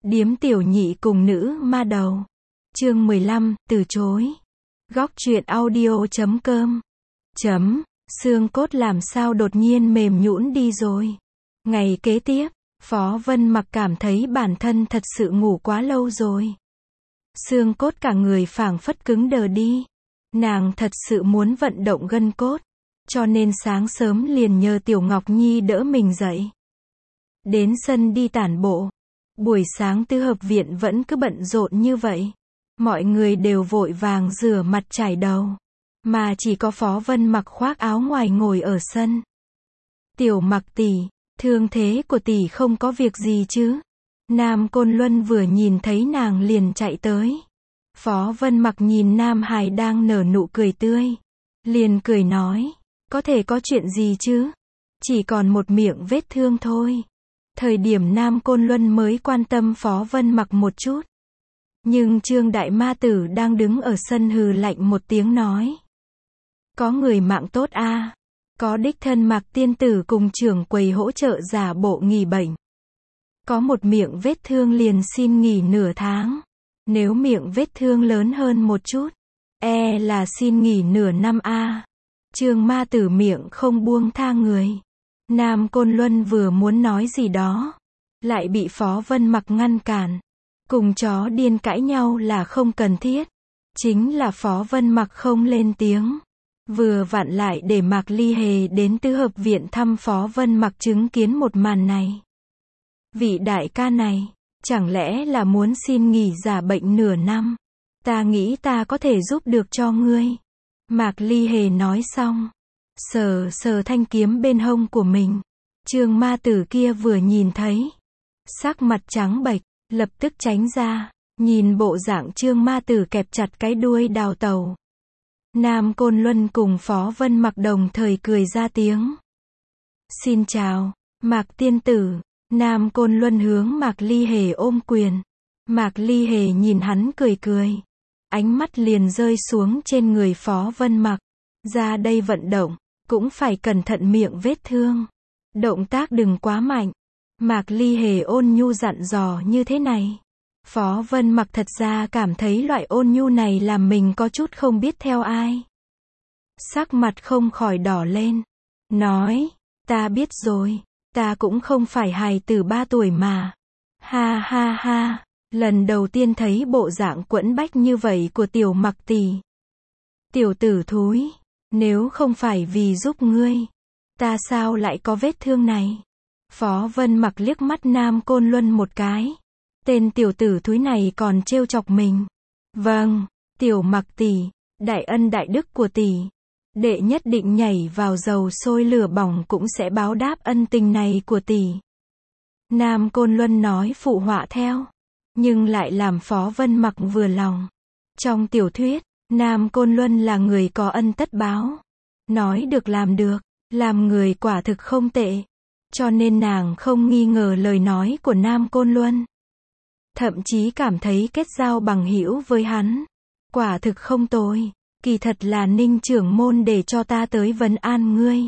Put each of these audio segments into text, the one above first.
Điếm tiểu nhị cùng nữ ma đầu. Chương 15, từ chối. Góc truyện audio.com. Xương cốt làm sao đột nhiên mềm nhũn đi rồi. Ngày kế tiếp, Phó Vân Mặc cảm thấy bản thân thật sự ngủ quá lâu rồi. Xương cốt cả người phảng phất cứng đờ đi. Nàng thật sự muốn vận động gân cốt, cho nên sáng sớm liền nhờ Tiểu Ngọc Nhi đỡ mình dậy. Đến sân đi tản bộ. Buổi sáng Tứ Hợp Viện vẫn cứ bận rộn như vậy. Mọi người đều vội vàng rửa mặt chải đầu. Mà chỉ có Phó Vân Mặc khoác áo ngoài ngồi ở sân. Tiểu Mặc tỷ, thương thế của tỷ không có việc gì chứ? Nam Côn Luân vừa nhìn thấy nàng liền chạy tới. Phó Vân Mặc nhìn Nam Hải đang nở nụ cười tươi. Liền cười nói, có thể có chuyện gì chứ? Chỉ còn một miệng vết thương thôi. Thời điểm Nam Côn Luân mới quan tâm Phó Vân Mặc một chút. Nhưng Trương Đại Ma Tử đang đứng ở sân hừ lạnh một tiếng nói. Có người mạng tốt a, có đích thân Mạc tiên tử cùng trưởng quầy hỗ trợ giả bộ nghỉ bệnh. Có một miệng vết thương liền xin nghỉ nửa tháng. Nếu miệng vết thương lớn hơn một chút, là xin nghỉ nửa năm a. Trương Ma Tử miệng không buông tha người. Nam Côn Luân vừa muốn nói gì đó, lại bị Phó Vân Mặc ngăn cản. Cùng chó điên cãi nhau là không cần thiết. Chính là Phó Vân Mặc không lên tiếng. Vừa vặn lại để Mạc Ly Hề đến Tứ Hợp Viện thăm Phó Vân Mặc chứng kiến một màn này. Vị đại ca này, chẳng lẽ là muốn xin nghỉ giả bệnh nửa năm? Ta nghĩ ta có thể giúp được cho ngươi. Mạc Ly Hề nói xong, sờ sờ thanh kiếm bên hông của mình. Trương Ma Tử kia vừa nhìn thấy, sắc mặt trắng bệch, lập tức tránh ra. Nhìn bộ dạng Trương Ma Tử kẹp chặt cái đuôi đào tàu. Nam Côn Luân cùng Phó Vân Mặc đồng thời cười ra tiếng. Xin chào, Mạc tiên tử. Nam Côn Luân hướng Mạc Ly Hề ôm quyền. Mạc Ly Hề nhìn hắn cười cười. Ánh mắt liền rơi xuống trên người Phó Vân Mặc. Ra đây vận động, cũng phải cẩn thận miệng vết thương. Động tác đừng quá mạnh. Mạc Ly Hề ôn nhu dặn dò như thế này. Phó Vân Mặc thật ra cảm thấy loại ôn nhu này làm mình có chút không biết theo ai. Sắc mặt không khỏi đỏ lên. Nói, ta biết rồi, ta cũng không phải hài tử 3 tuổi mà. Ha ha ha, lần đầu tiên thấy bộ dạng quẫn bách như vậy của Tiểu Mặc tỷ. Tiểu tử thúi, nếu không phải vì giúp ngươi, ta sao lại có vết thương này? Phó Vân Mặc liếc mắt Nam Côn Luân một cái. Tên tiểu tử thúi này còn trêu chọc mình. Vâng, Tiểu Mặc tỷ, đại ân đại đức của tỷ. Đệ nhất định nhảy vào dầu sôi lửa bỏng cũng sẽ báo đáp ân tình này của tỷ. Nam Côn Luân nói phụ họa theo. Nhưng lại làm Phó Vân Mặc vừa lòng. Trong tiểu thuyết, Nam Côn Luân là người có ân tất báo. Nói được làm người quả thực không tệ. Cho nên nàng không nghi ngờ lời nói của Nam Côn Luân. Thậm chí cảm thấy kết giao bằng hữu với hắn. Quả thực không tồi. Kỳ thật là Ninh trưởng môn để cho ta tới vấn an ngươi.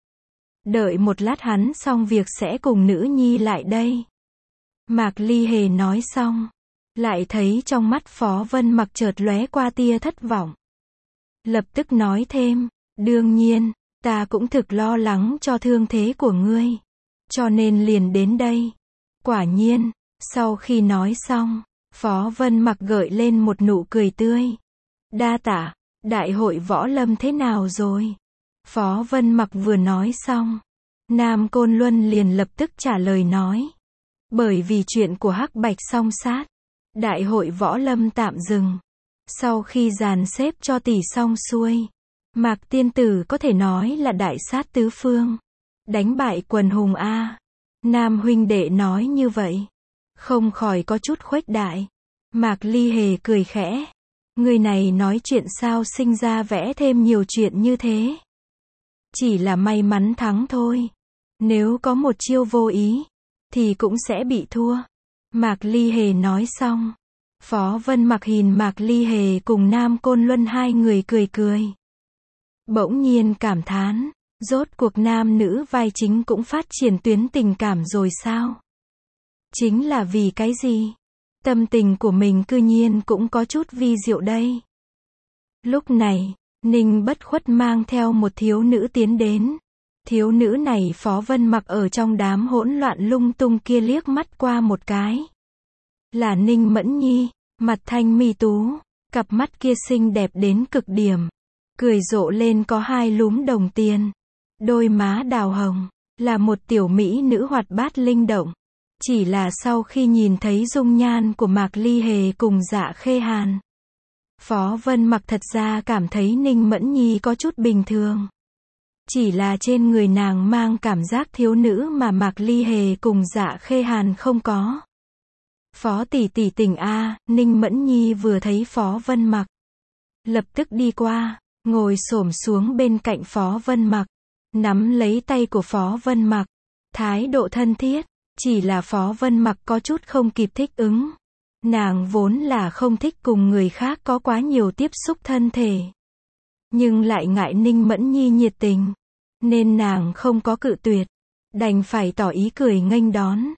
Đợi một lát hắn xong việc sẽ cùng nữ nhi lại đây. Mạc Ly Hề nói xong. Lại thấy trong mắt Phó Vân Mặc chợt lóe qua tia thất vọng. Lập tức nói thêm. Đương nhiên, ta cũng thực lo lắng cho thương thế của ngươi. Cho nên liền đến đây. Quả nhiên, sau khi nói xong, Phó Vân Mặc gợi lên một nụ cười tươi. Đa tạ, đại hội võ lâm thế nào rồi? Phó Vân Mặc vừa nói xong, Nam Côn Luân liền lập tức trả lời nói. Bởi vì chuyện của Hắc Bạch song sát, đại hội võ lâm tạm dừng. Sau khi dàn xếp cho tỷ xong xuôi, Mạc tiên tử có thể nói là đại sát tứ phương. Đánh bại quần hùng a. Nam huynh đệ nói như vậy, không khỏi có chút khuếch đại. Mạc Ly Hề cười khẽ. Người này nói chuyện sao sinh ra vẽ thêm nhiều chuyện như thế. Chỉ là may mắn thắng thôi. Nếu có một chiêu vô ý, thì cũng sẽ bị thua. Mạc Ly Hề nói xong. Phó Vân Mặc nhìn Mạc Ly Hề cùng Nam Côn Luân hai người cười cười. Bỗng nhiên cảm thán. Rốt cuộc nam nữ vai chính cũng phát triển tuyến tình cảm rồi sao? Chính là vì cái gì? Tâm tình của mình cư nhiên cũng có chút vi diệu đây. Lúc này, Ninh Bất Khuất mang theo một thiếu nữ tiến đến. Thiếu nữ này Phó Vân Mặc ở trong đám hỗn loạn lung tung kia liếc mắt qua một cái. Là Ninh Mẫn Nhi, mặt thanh mi tú, cặp mắt kia xinh đẹp đến cực điểm. Cười rộ lên có 2 lúm đồng tiền. Đôi má đào hồng, là một tiểu mỹ nữ hoạt bát linh động. Chỉ là sau khi nhìn thấy dung nhan của Mạc Ly Hề cùng Dạ Khê Hàn, Phó Vân Mặc thật ra cảm thấy Ninh Mẫn Nhi có chút bình thường. Chỉ là trên người nàng mang cảm giác thiếu nữ mà Mạc Ly Hề cùng Dạ Khê Hàn không có. Phó tỷ tỷ tỉnh a. Ninh Mẫn Nhi vừa thấy Phó Vân Mặc, lập tức đi qua, ngồi xổm xuống bên cạnh Phó Vân Mặc, nắm lấy tay của Phó Vân Mặc, thái độ thân thiết. Chỉ là Phó Vân Mặc có chút không kịp thích ứng. Nàng vốn là không thích cùng người khác có quá nhiều tiếp xúc thân thể, nhưng lại ngại Ninh Mẫn Nhi nhiệt tình, nên nàng không có cự tuyệt, đành phải tỏ ý cười nghênh đón.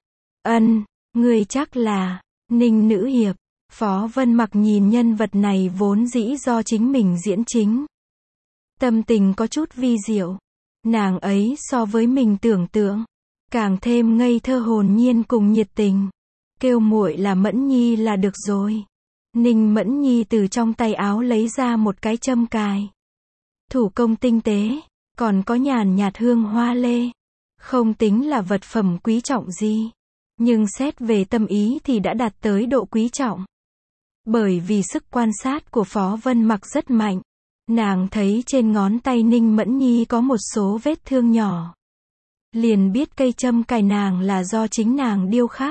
Ngươi chắc là Ninh nữ hiệp. Phó Vân Mặc nhìn nhân vật này vốn dĩ do chính mình diễn chính, tâm tình có chút vi diệu. Nàng ấy so với mình tưởng tượng càng thêm ngây thơ hồn nhiên cùng nhiệt tình. Kêu muội là Mẫn Nhi là được rồi. Ninh Mẫn Nhi từ trong tay áo lấy ra một cái châm cài, thủ công tinh tế, còn có nhàn nhạt hương hoa lê. Không tính là vật phẩm quý trọng gì, nhưng xét về tâm ý thì đã đạt tới độ quý trọng. Bởi vì sức quan sát của Phó Vân Mặc rất mạnh, nàng thấy trên ngón tay Ninh Mẫn Nhi có một số vết thương nhỏ, liền biết cây châm cài nàng là do chính nàng điêu khắc.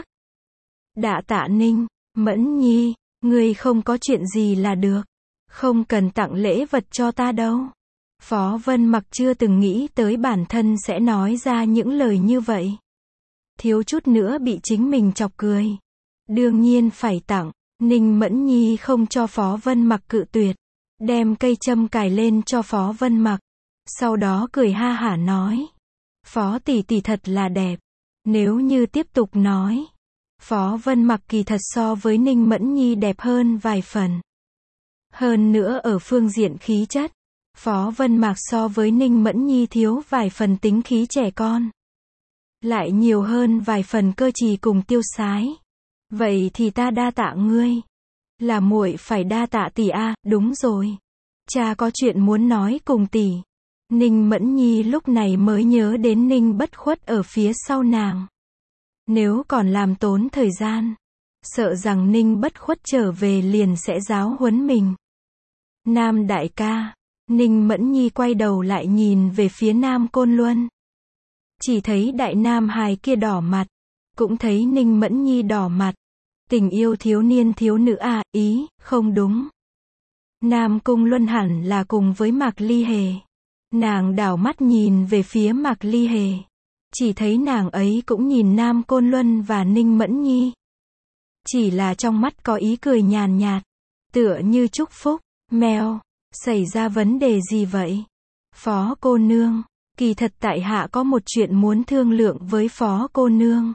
Đạ tạ Ninh Mẫn Nhi, ngươi không có chuyện gì là được, không cần tặng lễ vật cho ta đâu. Phó Vân Mặc chưa từng nghĩ tới bản thân sẽ nói ra những lời như vậy, thiếu chút nữa bị chính mình chọc cười. Đương nhiên phải tặng. Ninh Mẫn Nhi không cho Phó Vân Mặc cự tuyệt, đem cây châm cài lên cho Phó Vân Mặc, sau đó cười ha hả nói: Phó tỷ tỷ thật là đẹp. Nếu như tiếp tục nói, Phó Vân Mặc kỳ thật so với Ninh Mẫn Nhi đẹp hơn vài phần. Hơn nữa ở phương diện khí chất, Phó Vân Mặc so với Ninh Mẫn Nhi thiếu vài phần tính khí trẻ con, lại nhiều hơn vài phần cơ trí cùng tiêu sái. Vậy thì ta đa tạ ngươi. Là muội phải đa tạ tỷ a. Đúng rồi, cha có chuyện muốn nói cùng tỷ. Ninh Mẫn Nhi lúc này mới nhớ đến Ninh Bất Khuất ở phía sau nàng. Nếu còn làm tốn thời gian, sợ rằng Ninh Bất Khuất trở về liền sẽ giáo huấn mình. Nam đại ca. Ninh Mẫn Nhi quay đầu lại nhìn về phía Nam Côn Luân. Chỉ thấy đại nam hài kia đỏ mặt, cũng thấy Ninh Mẫn Nhi đỏ mặt. Tình yêu thiếu niên thiếu nữ à, ý, không đúng. Nam Cung Luân hẳn là cùng với Mạc Ly Hề. Nàng đảo mắt nhìn về phía Mạc Ly Hề, chỉ thấy nàng ấy cũng nhìn Nam Côn Luân và Ninh Mẫn Nhi. Chỉ là trong mắt có ý cười nhàn nhạt, tựa như chúc phúc. Mèo, xảy ra vấn đề gì vậy? Phó cô nương, kỳ thật tại hạ có một chuyện muốn thương lượng với Phó cô nương.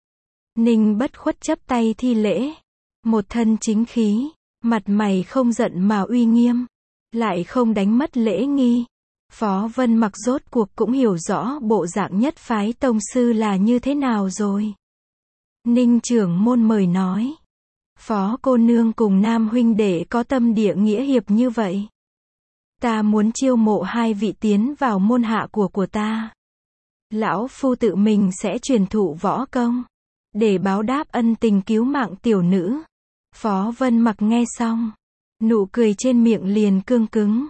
Ninh Bất Khuất chắp tay thi lễ, một thân chính khí, mặt mày không giận mà uy nghiêm, lại không đánh mất lễ nghi. Phó Vân Mặc rốt cuộc cũng hiểu rõ bộ dạng nhất phái tông sư là như thế nào rồi. Ninh trưởng môn mời nói, Phó cô nương cùng Nam huynh đệ có tâm địa nghĩa hiệp như vậy, ta muốn chiêu mộ 2 vị tiến vào môn hạ của ta. Lão phu tự mình sẽ truyền thụ võ công, để báo đáp ân tình cứu mạng tiểu nữ. Phó Vân Mặc nghe xong, nụ cười trên miệng liền cương cứng.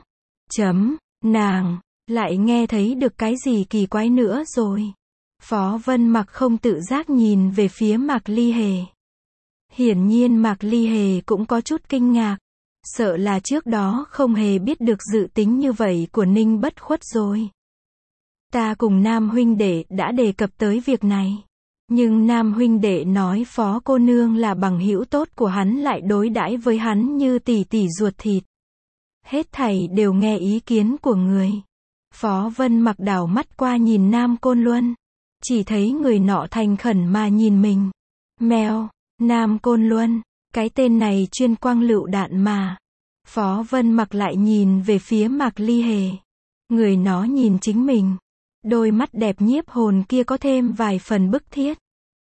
Nàng lại nghe thấy được cái gì kỳ quái nữa rồi. Phó Vân Mặc không tự giác nhìn về phía Mạc Ly Hề. Hiển nhiên Mạc Ly Hề cũng có chút kinh ngạc, sợ là trước đó không hề biết được dự tính như vậy của Ninh Bất Khuất rồi. Ta cùng Nam huynh đệ đã đề cập tới việc này, nhưng Nam huynh đệ nói Phó cô nương là bằng hữu tốt của hắn lại đối đãi với hắn như tỷ tỷ ruột thịt. Hết thảy đều nghe ý kiến của người. Phó Vân Mặc đảo mắt qua nhìn Nam Côn Luân, chỉ thấy người nọ thành khẩn mà nhìn mình. Mèo, Nam Côn Luân, Cái tên này chuyên quăng lựu đạn mà. Phó Vân Mặc lại nhìn về phía Mạc Ly Hề. Người nó nhìn chính mình. Đôi mắt đẹp nhiếp hồn kia có thêm vài phần bức thiết.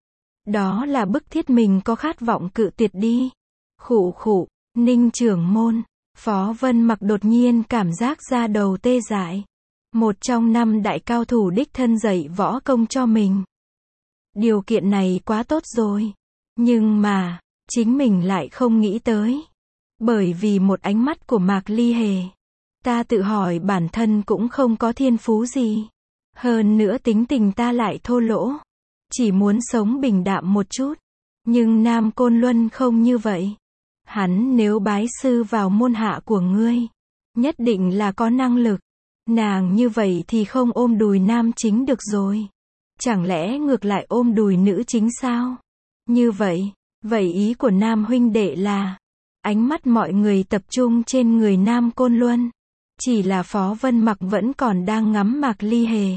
Đó là bức thiết mình có khát vọng cự tuyệt đi. Khụ khụ, Ninh trưởng môn. Phó Vân Mặc đột nhiên cảm giác da đầu tê dại. Một trong 5 đại cao thủ đích thân dạy võ công cho mình. Điều kiện này quá tốt rồi. Nhưng mà, chính mình lại không nghĩ tới. Bởi vì một ánh mắt của Mạc Ly Hề. Ta tự hỏi bản thân cũng không có thiên phú gì. Hơn nữa tính tình ta lại thô lỗ. Chỉ muốn sống bình đạm một chút. Nhưng Nam Côn Luân không như vậy. Hắn nếu bái sư vào môn hạ của ngươi, nhất định là có năng lực. Nàng như vậy thì không ôm đùi nam chính được rồi. Chẳng lẽ ngược lại ôm đùi nữ chính sao? Như vậy, ý của Nam huynh đệ là, ánh mắt mọi người tập trung trên người Nam Côn Luân. Chỉ là Phó Vân Mặc vẫn còn đang ngắm Mạc Ly Hề.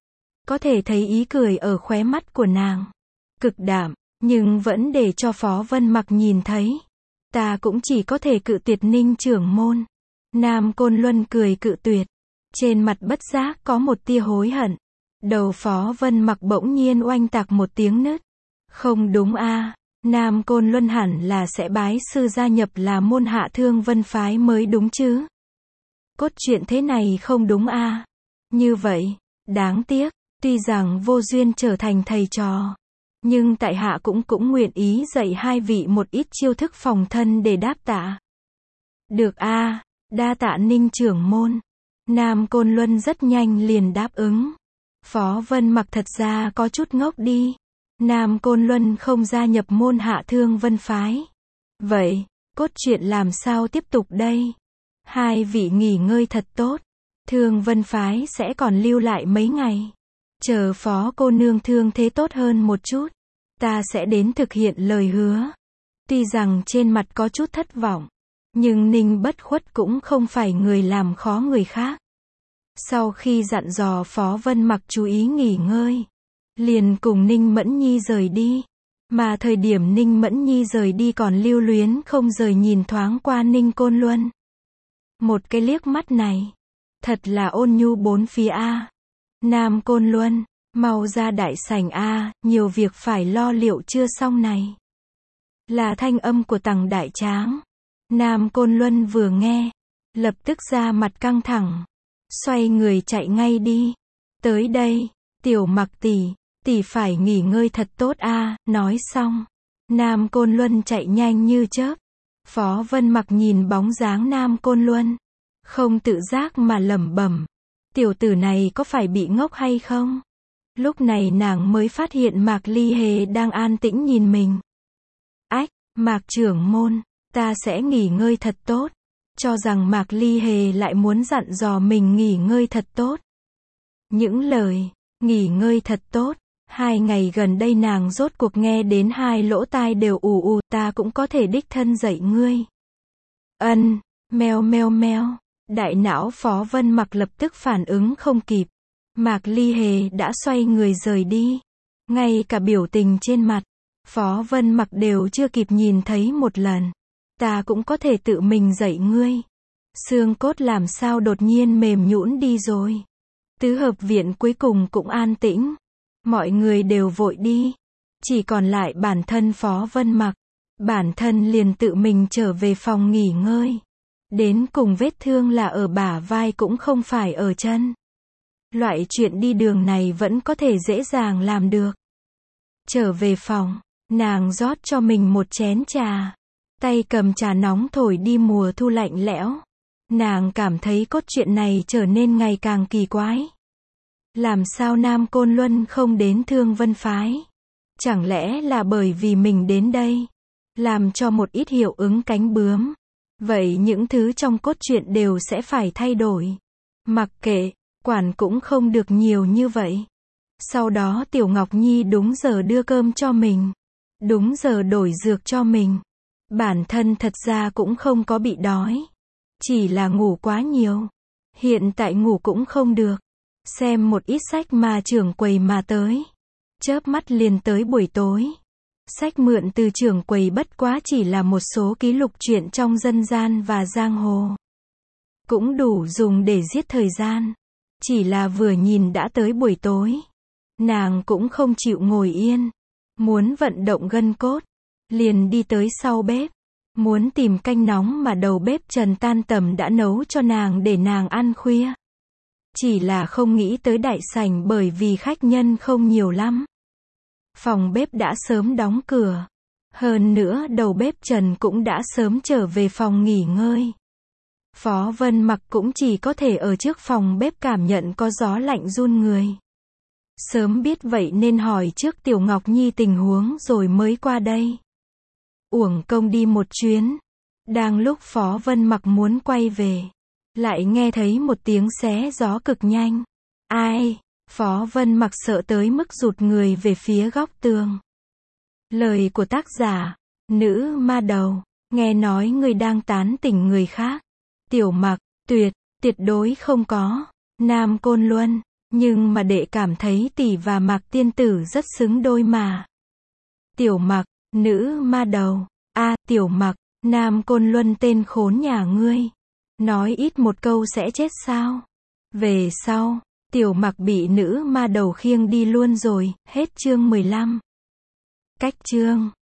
Có thể thấy ý cười ở khóe mắt của nàng. Cực đạm, nhưng vẫn để cho Phó Vân Mặc nhìn thấy. Ta cũng chỉ có thể cự tuyệt Ninh trưởng môn. Nam Côn Luân cười cự tuyệt. Trên mặt bất giác có một tia hối hận. Đầu Phó Vân Mặc bỗng nhiên oanh tạc một tiếng nứt. Không đúng a, Nam Côn Luân hẳn là sẽ bái sư gia nhập là môn hạ Thương Vân phái mới đúng chứ. Cốt truyện thế này không đúng a. Như vậy, đáng tiếc, tuy rằng vô duyên trở thành thầy trò. Nhưng tại hạ cũng nguyện ý dạy hai vị một ít chiêu thức phòng thân để đáp tạ. Được a, đa tạ Ninh trưởng môn. Nam Côn Luân rất nhanh liền đáp ứng. Phó Vân Mặc thật ra có chút ngốc đi. Nam Côn Luân không gia nhập môn hạ Thương Vân phái. Vậy, cốt truyện làm sao tiếp tục đây? Hai vị nghỉ ngơi thật tốt. Thương Vân phái sẽ còn lưu lại mấy ngày. Chờ Phó cô nương thương thế tốt hơn một chút. Ta sẽ đến thực hiện lời hứa. Tuy rằng trên mặt có chút thất vọng. Nhưng Ninh Bất Khuất cũng không phải người làm khó người khác. Sau khi dặn dò Phó Vân Mặc chú ý nghỉ ngơi, liền cùng Ninh Mẫn Nhi rời đi. Mà thời điểm Ninh Mẫn Nhi rời đi còn lưu luyến không rời nhìn thoáng qua Ninh Côn Luân. Một cái liếc mắt này, thật là ôn nhu bốn phía a. Nam Côn Luân, mau ra đại sảnh a, nhiều việc phải lo liệu chưa xong này. Là thanh âm của Tằng Đại Tráng. Nam Côn Luân vừa nghe, lập tức ra mặt căng thẳng, xoay người chạy ngay đi. Tới đây, Tiểu Mặc tỷ phải nghỉ ngơi thật tốt a. Nói xong, Nam Côn Luân chạy nhanh như chớp. Phó Vân Mặc nhìn bóng dáng Nam Côn Luân, không tự giác mà lẩm bẩm, tiểu tử này có phải bị ngốc hay không? Lúc này nàng mới phát hiện Mạc Ly Hề đang an tĩnh nhìn mình. Ách, Mạc trưởng môn, ta sẽ nghỉ ngơi thật tốt. Cho rằng Mạc Ly Hề lại muốn dặn dò mình nghỉ ngơi thật tốt. Những lời, nghỉ ngơi thật tốt, 2 ngày gần đây nàng rốt cuộc nghe đến 2 lỗ tai đều ù ù, ta cũng có thể đích thân dạy ngươi. Meo meo meo, đại não Phó Vân Mặc lập tức phản ứng không kịp. Mạc Ly Hề đã xoay người rời đi. Ngay cả biểu tình trên mặt, Phó Vân Mặc đều chưa kịp nhìn thấy một lần. Ta cũng có thể tự mình dạy ngươi. Xương cốt làm sao đột nhiên mềm nhũn đi rồi. Tứ hợp viện cuối cùng cũng an tĩnh. Mọi người đều vội đi. Chỉ còn lại bản thân Phó Vân Mặc. Bản thân liền tự mình trở về phòng nghỉ ngơi. Đến cùng vết thương là ở bả vai cũng không phải ở chân. Loại chuyện đi đường này vẫn có thể dễ dàng làm được. Trở về phòng, nàng rót cho mình một chén trà. Tay cầm trà nóng thổi đi mùa thu lạnh lẽo. Nàng cảm thấy cốt truyện này trở nên ngày càng kỳ quái. Làm sao Nam Côn Luân không đến Thương Vân phái? Chẳng lẽ là bởi vì mình đến đây, làm cho một ít hiệu ứng cánh bướm? Vậy những thứ trong cốt truyện đều sẽ phải thay đổi. Mặc kệ, quản cũng không được nhiều như vậy. Sau đó Tiểu Ngọc Nhi đúng giờ đưa cơm cho mình. Đúng giờ đổi dược cho mình. Bản thân thật ra cũng không có bị đói. Chỉ là ngủ quá nhiều. Hiện tại ngủ cũng không được. Xem một ít sách mà trưởng quầy mà tới. Chớp mắt liền tới buổi tối. Sách mượn từ trưởng quầy bất quá chỉ là một số ký lục truyện trong dân gian và giang hồ. Cũng đủ dùng để giết thời gian. Chỉ là vừa nhìn đã tới buổi tối. Nàng cũng không chịu ngồi yên. Muốn vận động gân cốt. Liền đi tới sau bếp. Muốn tìm canh nóng mà đầu bếp Trần tan tầm đã nấu cho nàng để nàng ăn khuya. Chỉ là không nghĩ tới đại sảnh bởi vì khách nhân không nhiều lắm. Phòng bếp đã sớm đóng cửa. Hơn nữa đầu bếp Trần cũng đã sớm trở về phòng nghỉ ngơi. Phó Vân Mặc cũng chỉ có thể ở trước phòng bếp cảm nhận có gió lạnh run người. Sớm biết vậy nên hỏi trước Tiểu Ngọc Nhi tình huống rồi mới qua đây. Uổng công đi một chuyến. Đang lúc Phó Vân Mặc muốn quay về, lại nghe thấy một tiếng xé gió cực nhanh. Ai? Phó Vân Mặc sợ tới mức rụt người về phía góc tường. Lời của tác giả, nữ ma đầu, nghe nói người đang tán tỉnh người khác. Tiểu Mặc, tuyệt đối không có. Nam Côn Luân, nhưng mà đệ cảm thấy tỷ và Mạc tiên tử rất xứng đôi mà. Tiểu Mặc, nữ ma đầu, Tiểu Mặc, Nam Côn Luân tên khốn nhà ngươi. Nói ít một câu sẽ chết sao? Về sau, Tiểu Mặc bị nữ ma đầu khiêng đi luôn rồi, hết chương 15. Cách chương